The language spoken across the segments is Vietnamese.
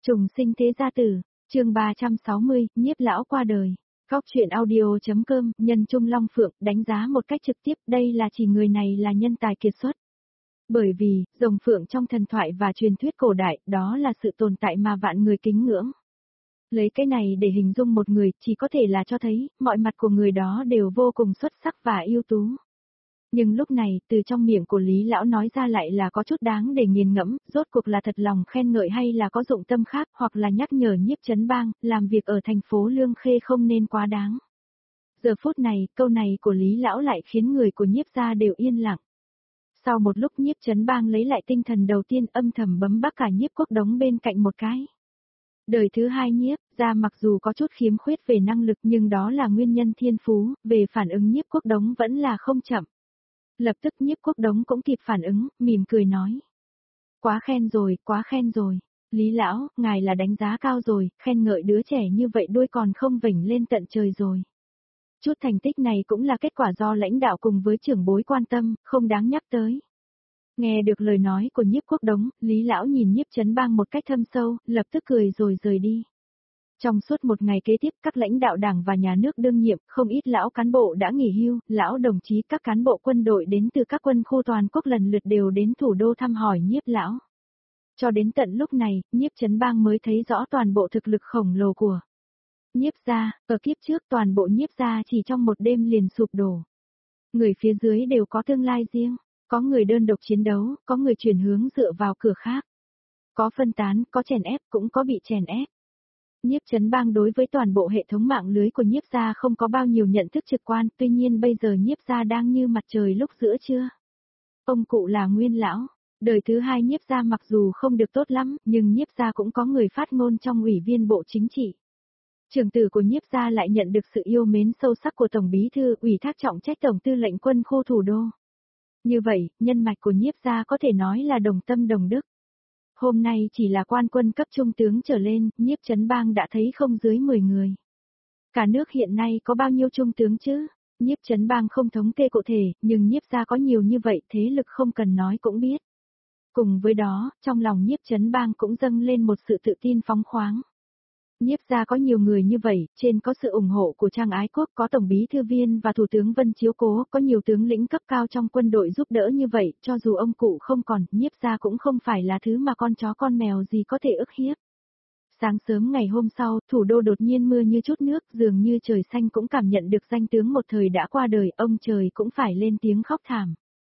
Trùng sinh thế gia tử, chương 360, nhiếp lão qua đời. Góc truyện audio.com, nhân Trung Long Phượng, đánh giá một cách trực tiếp, đây là chỉ người này là nhân tài kiệt xuất. Bởi vì, rồng phượng trong thần thoại và truyền thuyết cổ đại, đó là sự tồn tại mà vạn người kính ngưỡng. Lấy cái này để hình dung một người, chỉ có thể là cho thấy, mọi mặt của người đó đều vô cùng xuất sắc và ưu tú. Nhưng lúc này, từ trong miệng của Lý Lão nói ra lại là có chút đáng để nghiền ngẫm, rốt cuộc là thật lòng khen ngợi hay là có dụng tâm khác, hoặc là nhắc nhở Nhiếp Chấn Bang, làm việc ở thành phố Lương Khê không nên quá đáng. Giờ phút này, câu này của Lý Lão lại khiến người của Nhiếp gia đều yên lặng. Sau một lúc Nhiếp Chấn Bang lấy lại tinh thần đầu tiên âm thầm bấm bắc cả Nhiếp Quốc Đống bên cạnh một cái. Đời thứ hai Nhiếp gia mặc dù có chút khiếm khuyết về năng lực nhưng đó là nguyên nhân thiên phú, về phản ứng Nhiếp Quốc Đống vẫn là không chậm. Lập tức Nhiếp Quốc Đống cũng kịp phản ứng, mỉm cười nói. Quá khen rồi, Lý Lão, ngài là đánh giá cao rồi, khen ngợi đứa trẻ như vậy đuôi còn không vểnh lên tận trời rồi. Chút thành tích này cũng là kết quả do lãnh đạo cùng với trưởng bối quan tâm, không đáng nhắc tới. Nghe được lời nói của Nhiếp Quốc Đống, Lý Lão nhìn Nhiếp Chấn Bang một cách thâm sâu, lập tức cười rồi rời đi. Trong suốt một ngày kế tiếp, các lãnh đạo đảng và nhà nước đương nhiệm, không ít lão cán bộ đã nghỉ hưu, lão đồng chí các cán bộ quân đội đến từ các quân khu toàn quốc lần lượt đều đến thủ đô thăm hỏi Nhiếp lão. Cho đến tận lúc này, Nhiếp Chấn Bang mới thấy rõ toàn bộ thực lực khổng lồ của Nhiếp gia, ở kiếp trước toàn bộ Nhiếp gia chỉ trong một đêm liền sụp đổ. Người phía dưới đều có tương lai riêng, có người đơn độc chiến đấu, có người chuyển hướng dựa vào cửa khác. Có phân tán, có chèn ép, cũng có bị chèn ép. Nhiếp Chấn Bang đối với toàn bộ hệ thống mạng lưới của Nhiếp gia không có bao nhiêu nhận thức trực quan, tuy nhiên bây giờ Nhiếp gia đang như mặt trời lúc giữa trưa. Ông cụ là Nguyên lão, đời thứ hai Nhiếp gia mặc dù không được tốt lắm, nhưng Nhiếp gia cũng có người phát ngôn trong ủy viên bộ chính trị. Trưởng tử của Nhiếp gia lại nhận được sự yêu mến sâu sắc của Tổng bí thư, ủy thác trọng trách Tổng tư lệnh quân khu thủ đô. Như vậy, nhân mạch của Nhiếp gia có thể nói là đồng tâm đồng đức. Hôm nay chỉ là quan quân cấp trung tướng trở lên, Nhiếp Chấn Bang đã thấy không dưới 10 người. Cả nước hiện nay có bao nhiêu trung tướng chứ? Nhiếp Chấn Bang không thống kê cụ thể, nhưng Nhiếp gia có nhiều như vậy, thế lực không cần nói cũng biết. Cùng với đó, trong lòng Nhiếp Chấn Bang cũng dâng lên một sự tự tin phóng khoáng. Nhiếp gia có nhiều người như vậy, trên có sự ủng hộ của Trang Ái Quốc, có Tổng bí thư viên và Thủ tướng Vân chiếu cố, có nhiều tướng lĩnh cấp cao trong quân đội giúp đỡ như vậy, cho dù ông cụ không còn, Nhiếp gia cũng không phải là thứ mà con chó con mèo gì có thể ức hiếp. Sáng sớm ngày hôm sau, thủ đô đột nhiên mưa như chút nước, dường như trời xanh cũng cảm nhận được danh tướng một thời đã qua đời, ông trời cũng phải lên tiếng khóc thảm.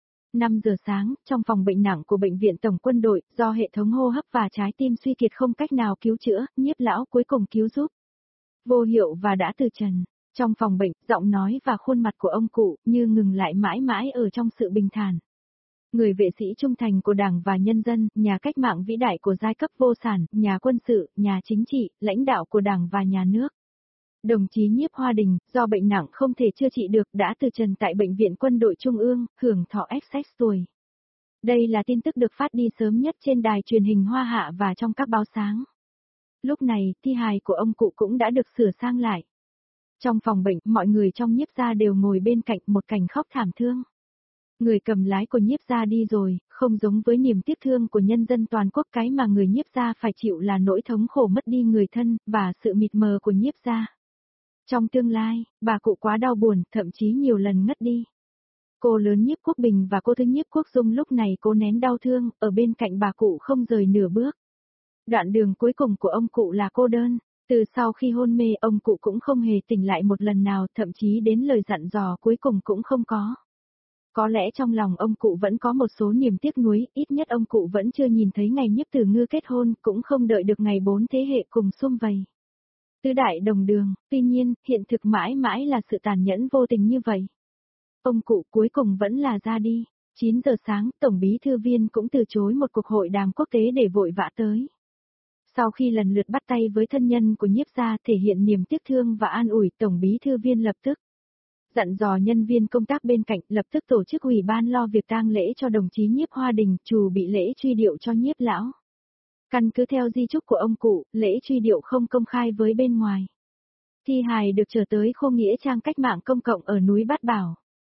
5 giờ sáng, trong phòng bệnh nặng của bệnh viện tổng quân đội, do hệ thống hô hấp và trái tim suy kiệt không cách nào cứu chữa, Nhiếp lão cuối cùng cứu giúp. Vô hiệu và đã từ trần. Trong phòng bệnh, giọng nói và khuôn mặt của ông cụ như ngừng lại mãi mãi ở trong sự bình thản. Người vệ sĩ trung thành của Đảng và nhân dân, nhà cách mạng vĩ đại của giai cấp vô sản, nhà quân sự, nhà chính trị, lãnh đạo của Đảng và nhà nước. Đồng chí Nhiếp Hoa Đình, do bệnh nặng không thể chữa trị được đã từ trần tại Bệnh viện Quân đội Trung ương, hưởng thọ XX tuổi. Đây là tin tức được phát đi sớm nhất trên đài truyền hình Hoa Hạ và trong các báo sáng. Lúc này, thi hài của ông cụ cũng đã được sửa sang lại. Trong phòng bệnh, mọi người trong Nhiếp gia đều ngồi bên cạnh một cảnh khóc thảm thương. Người cầm lái của Nhiếp gia đi rồi, không giống với niềm tiếc thương của nhân dân toàn quốc, cái mà người Nhiếp gia phải chịu là nỗi thống khổ mất đi người thân, và sự mịt mờ của Nhiếp gia. Trong tương lai, bà cụ quá đau buồn, thậm chí nhiều lần ngất đi. Cô lớn Nhiếp Quốc Bình và cô thứ Nhiếp Quốc Dung lúc này cố nén đau thương, ở bên cạnh bà cụ không rời nửa bước. Đoạn đường cuối cùng của ông cụ là cô đơn, từ sau khi hôn mê ông cụ cũng không hề tỉnh lại một lần nào, thậm chí đến lời dặn dò cuối cùng cũng không có. Có lẽ trong lòng ông cụ vẫn có một số niềm tiếc nuối, ít nhất ông cụ vẫn chưa nhìn thấy ngày Nhiếp Tử Ngư kết hôn, cũng không đợi được ngày 4 thế hệ cùng sum vầy. Tứ đại đồng đường, tuy nhiên, hiện thực mãi mãi là sự tàn nhẫn vô tình như vậy. Ông cụ cuối cùng vẫn là ra đi. 9 giờ sáng, Tổng bí thư viên cũng từ chối một cuộc hội đàm quốc tế để vội vã tới. Sau khi lần lượt bắt tay với thân nhân của Nhiếp gia thể hiện niềm tiếc thương và an ủi, Tổng bí thư viên lập tức dặn dò nhân viên công tác bên cạnh lập tức tổ chức ủy ban lo việc tang lễ cho đồng chí Nhiếp Hoa Đình, chủ bị lễ truy điệu cho Nhiếp lão. Căn cứ theo di chúc của ông cụ, lễ truy điệu không công khai với bên ngoài. Thi hài được trở tới khu nghĩa trang cách mạng công cộng ở núi Bát Bảo.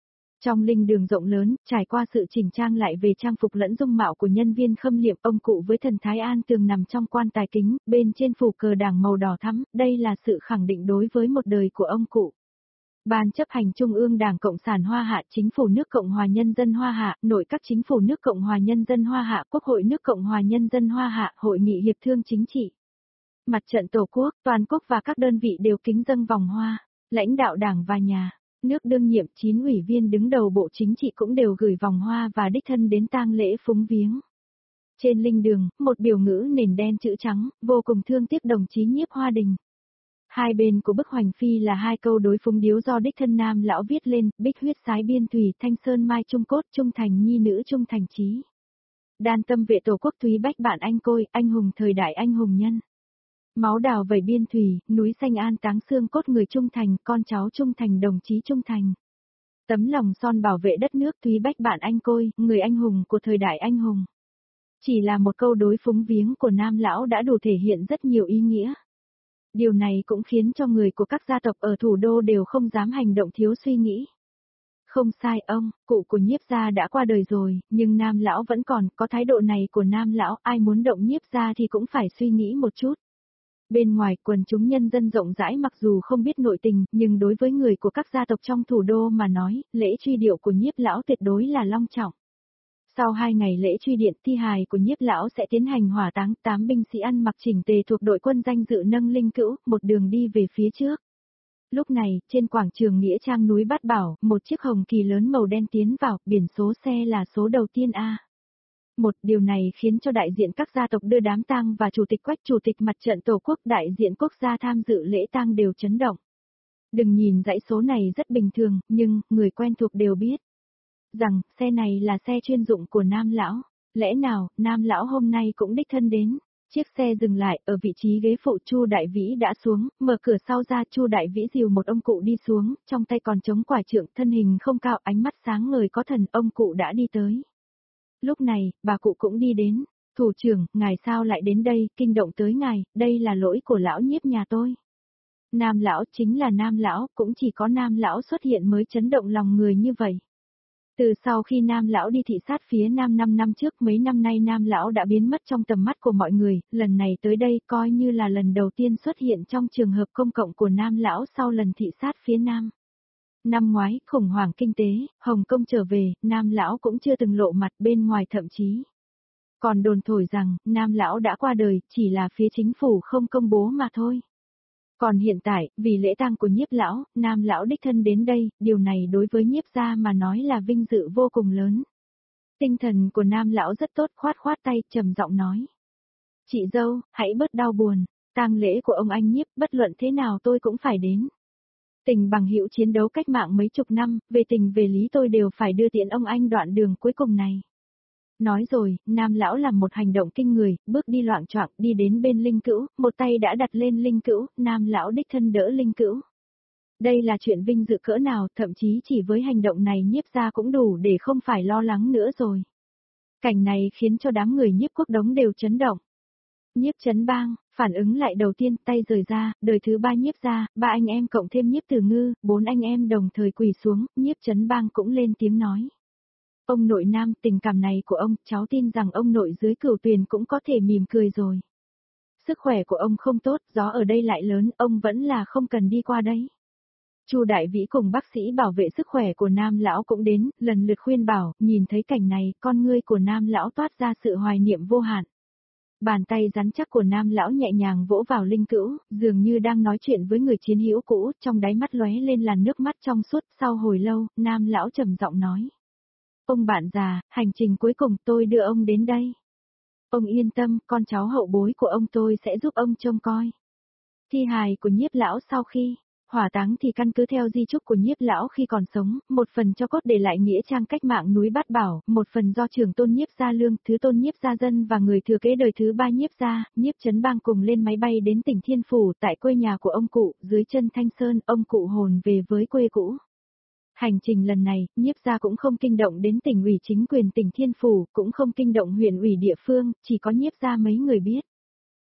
Trong linh đường rộng lớn, trải qua sự chỉnh trang lại về trang phục lẫn dung mạo của nhân viên khâm liệm, ông cụ với thần Thái An Tường nằm trong quan tài kính, bên trên phủ cờ đảng màu đỏ thắm, đây là sự khẳng định đối với một đời của ông cụ. Ban chấp hành Trung ương Đảng Cộng sản Hoa Hạ, Chính phủ nước Cộng hòa Nhân dân Hoa Hạ, Nội các Chính phủ nước Cộng hòa Nhân dân Hoa Hạ, Quốc hội nước Cộng hòa Nhân dân Hoa Hạ, Hội nghị hiệp thương chính trị, Mặt trận Tổ quốc, toàn quốc và các đơn vị đều kính dâng vòng hoa, lãnh đạo Đảng và Nhà nước đương nhiệm 9 ủy viên đứng đầu Bộ Chính trị cũng đều gửi vòng hoa và đích thân đến tang lễ phúng viếng. Trên linh đường, một biểu ngữ nền đen chữ trắng, vô cùng thương tiếc đồng chí Nhiếp Hoa Đình. Hai bên của bức hoành phi là hai câu đối phúng điếu do đích thân Nam lão viết lên, bích huyết sái biên thủy, thanh sơn mai trung cốt, trung thành nhi nữ trung thành chí. Đan tâm vệ tổ quốc thúy bách bạn anh côi, anh hùng thời đại anh hùng nhân. Máu đào vẩy biên thủy, núi xanh an táng xương cốt người trung thành, con cháu trung thành đồng chí trung thành. Tấm lòng son bảo vệ đất nước thúy bách bạn anh côi, người anh hùng của thời đại anh hùng. Chỉ là một câu đối phúng viếng của Nam lão đã đủ thể hiện rất nhiều ý nghĩa. Điều này cũng khiến cho người của các gia tộc ở thủ đô đều không dám hành động thiếu suy nghĩ. Không sai ông, cụ của Nhiếp gia đã qua đời rồi, nhưng Nam lão vẫn còn, có thái độ này của Nam lão, ai muốn động Nhiếp gia thì cũng phải suy nghĩ một chút. Bên ngoài, quần chúng nhân dân rộng rãi mặc dù không biết nội tình, nhưng đối với người của các gia tộc trong thủ đô mà nói, lễ truy điệu của Nhiếp lão tuyệt đối là long trọng. Sau 2 ngày lễ truy điện, thi hài của Nhiếp lão sẽ tiến hành hỏa táng, 8 binh sĩ ăn mặc chỉnh tề thuộc đội quân danh dự nâng linh cữu, một đường đi về phía trước. Lúc này, trên quảng trường nghĩa trang núi Bát Bảo, một chiếc hồng kỳ lớn màu đen tiến vào, biển số xe là số đầu tiên A. Điều này khiến cho đại diện các gia tộc đưa đám tang và chủ tịch Quách, chủ tịch Mặt trận Tổ quốc, đại diện quốc gia tham dự lễ tang đều chấn động. Đừng nhìn dãy số này rất bình thường, nhưng người quen thuộc đều biết rằng xe này là xe chuyên dụng của Nam lão. Lẽ nào Nam lão hôm nay cũng đích thân đến? Chiếc xe dừng lại ở vị trí ghế phụ, Chu Đại Vĩ đã xuống, mở cửa sau ra, Chu Đại Vĩ dìu một ông cụ đi xuống, trong tay còn chống quải trượng, thân hình không cao, ánh mắt sáng ngời có thần, ông cụ đã đi tới. Lúc này, bà cụ cũng đi đến. Thủ trưởng, ngài sao lại đến đây, kinh động tới ngài, đây là lỗi của lão Nhiếp nhà tôi. Nam lão chính là Nam lão, cũng chỉ có Nam lão xuất hiện mới chấn động lòng người như vậy. Từ sau khi Nam lão đi thị sát phía Nam 5 năm trước, mấy năm nay Nam lão đã biến mất trong tầm mắt của mọi người, lần này tới đây coi như là lần đầu tiên xuất hiện trong trường hợp công cộng của Nam lão sau lần thị sát phía Nam. Năm ngoái, khủng hoảng kinh tế, Hồng Kông trở về, Nam lão cũng chưa từng lộ mặt, bên ngoài thậm chí còn đồn thổi rằng Nam lão đã qua đời, chỉ là phía chính phủ không công bố mà thôi. Còn hiện tại, vì lễ tang của Nhiếp lão, Nam lão đích thân đến đây, điều này đối với Nhiếp gia mà nói là vinh dự vô cùng lớn. Tinh thần của Nam lão rất tốt, khoát khoát tay, trầm giọng nói: "Chị dâu, hãy bớt đau buồn, tang lễ của ông anh Nhiếp, bất luận thế nào tôi cũng phải đến. Tình bằng hữu chiến đấu cách mạng mấy chục năm, về tình về lý tôi đều phải đưa tiễn ông anh đoạn đường cuối cùng này." Nói rồi, Nam lão làm một hành động kinh người, bước đi loạng choạng đi đến bên linh cữu, một tay đã đặt lên linh cữu, Nam lão đích thân đỡ linh cữu. Đây là chuyện vinh dự cỡ nào, thậm chí chỉ với hành động này Nhiếp gia cũng đủ để không phải lo lắng nữa rồi. Cảnh này khiến cho đám người Nhiếp Quốc Đống đều chấn động. Nhiếp Trấn Bang, phản ứng lại đầu tiên, tay rời ra, đời thứ 3 Nhiếp gia, 3 anh em cộng thêm Nhiếp Từ Ngư, 4 anh em đồng thời quỳ xuống, Nhiếp Trấn Bang cũng lên tiếng nói: "Ông nội Nam, tình cảm này của ông, cháu tin rằng ông nội dưới Cửu Tuyền cũng có thể mỉm cười rồi. Sức khỏe của ông không tốt, gió ở đây lại lớn, ông vẫn là không cần đi qua đấy." Chu Đại Vĩ cùng bác sĩ bảo vệ sức khỏe của Nam lão cũng đến, lần lượt khuyên bảo, nhìn thấy cảnh này, con ngươi của Nam lão toát ra sự hoài niệm vô hạn. Bàn tay rắn chắc của Nam lão nhẹ nhàng vỗ vào linh cữu, dường như đang nói chuyện với người chiến hữu cũ, trong đáy mắt lóe lên làn nước mắt trong suốt, sau hồi lâu, Nam lão trầm giọng nói: "Ông bạn già, hành trình cuối cùng tôi đưa ông đến đây. Ông yên tâm, con cháu hậu bối của ông tôi sẽ giúp ông trông coi. Thi hài của Nhiếp lão sau khi hỏa táng thì căn cứ theo di chúc của Nhiếp lão khi còn sống, một phần cho cốt để lại nghĩa trang cách mạng núi Bát Bảo, một phần do trưởng tôn Nhiếp gia Lương, thứ tôn Nhiếp gia Dân và người thừa kế đời thứ 3 Nhiếp gia, Nhiếp Trấn Bang cùng lên máy bay đến tỉnh Thiên Phủ, tại quê nhà của ông cụ, dưới chân Thanh Sơn, ông cụ hồn về với quê cũ." Hành trình lần này, Nhiếp gia cũng không kinh động đến tỉnh ủy chính quyền tỉnh Thiên Phủ, cũng không kinh động huyện ủy địa phương, chỉ có Nhiếp gia mấy người biết.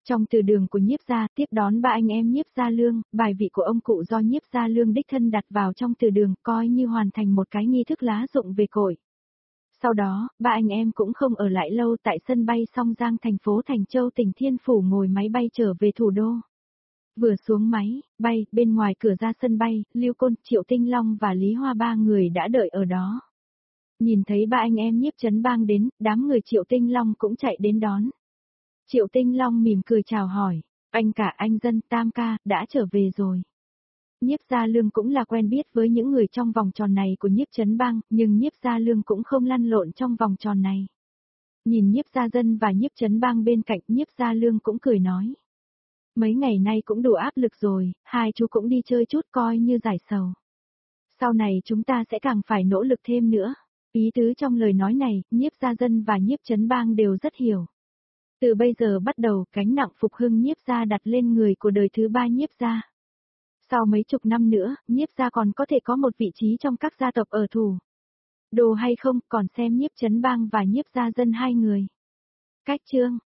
Trong từ đường của Nhiếp gia, tiếp đón ba anh em Nhiếp Gia Lương, bài vị của ông cụ do Nhiếp Gia Lương đích thân đặt vào trong từ đường, coi như hoàn thành một cái nghi thức lá dụng về cội. Sau đó, ba anh em cũng không ở lại lâu tại sân bay Song Giang thành phố Thành Châu tỉnh Thiên Phủ ngồi máy bay trở về thủ đô. Vừa xuống máy, bay, bên ngoài cửa ra sân bay, Lưu Côn, Triệu Tinh Long và Lý Hoa ba người đã đợi ở đó. Nhìn thấy ba anh em Nhiếp Trấn Bang đến, đám người Triệu Tinh Long cũng chạy đến đón. Triệu Tinh Long mỉm cười chào hỏi, anh cả anh Dân Tam ca, đã trở về rồi. Nhiếp Gia Lương cũng là quen biết với những người trong vòng tròn này của Nhiếp Trấn Bang, nhưng Nhiếp Gia Lương cũng không lăn lộn trong vòng tròn này. Nhìn Nhiếp Gia Dân và Nhiếp Trấn Bang bên cạnh, Nhiếp Gia Lương cũng cười nói. Mấy ngày nay cũng đủ áp lực rồi, hai chú cũng đi chơi chút coi như giải sầu. Sau này chúng ta sẽ càng phải nỗ lực thêm nữa. Ý tứ trong lời nói này, Nhiếp Gia Dân và Nhiếp Trấn Bang đều rất hiểu. Từ bây giờ bắt đầu, gánh nặng phục hưng Nhiếp gia đặt lên người của đời thứ ba Nhiếp gia. Sau mấy chục năm nữa, Nhiếp gia còn có thể có một vị trí trong các gia tộc ở Thủ Đô hay không, còn xem Nhiếp Trấn Bang và Nhiếp Gia Dân hai người. Cách chương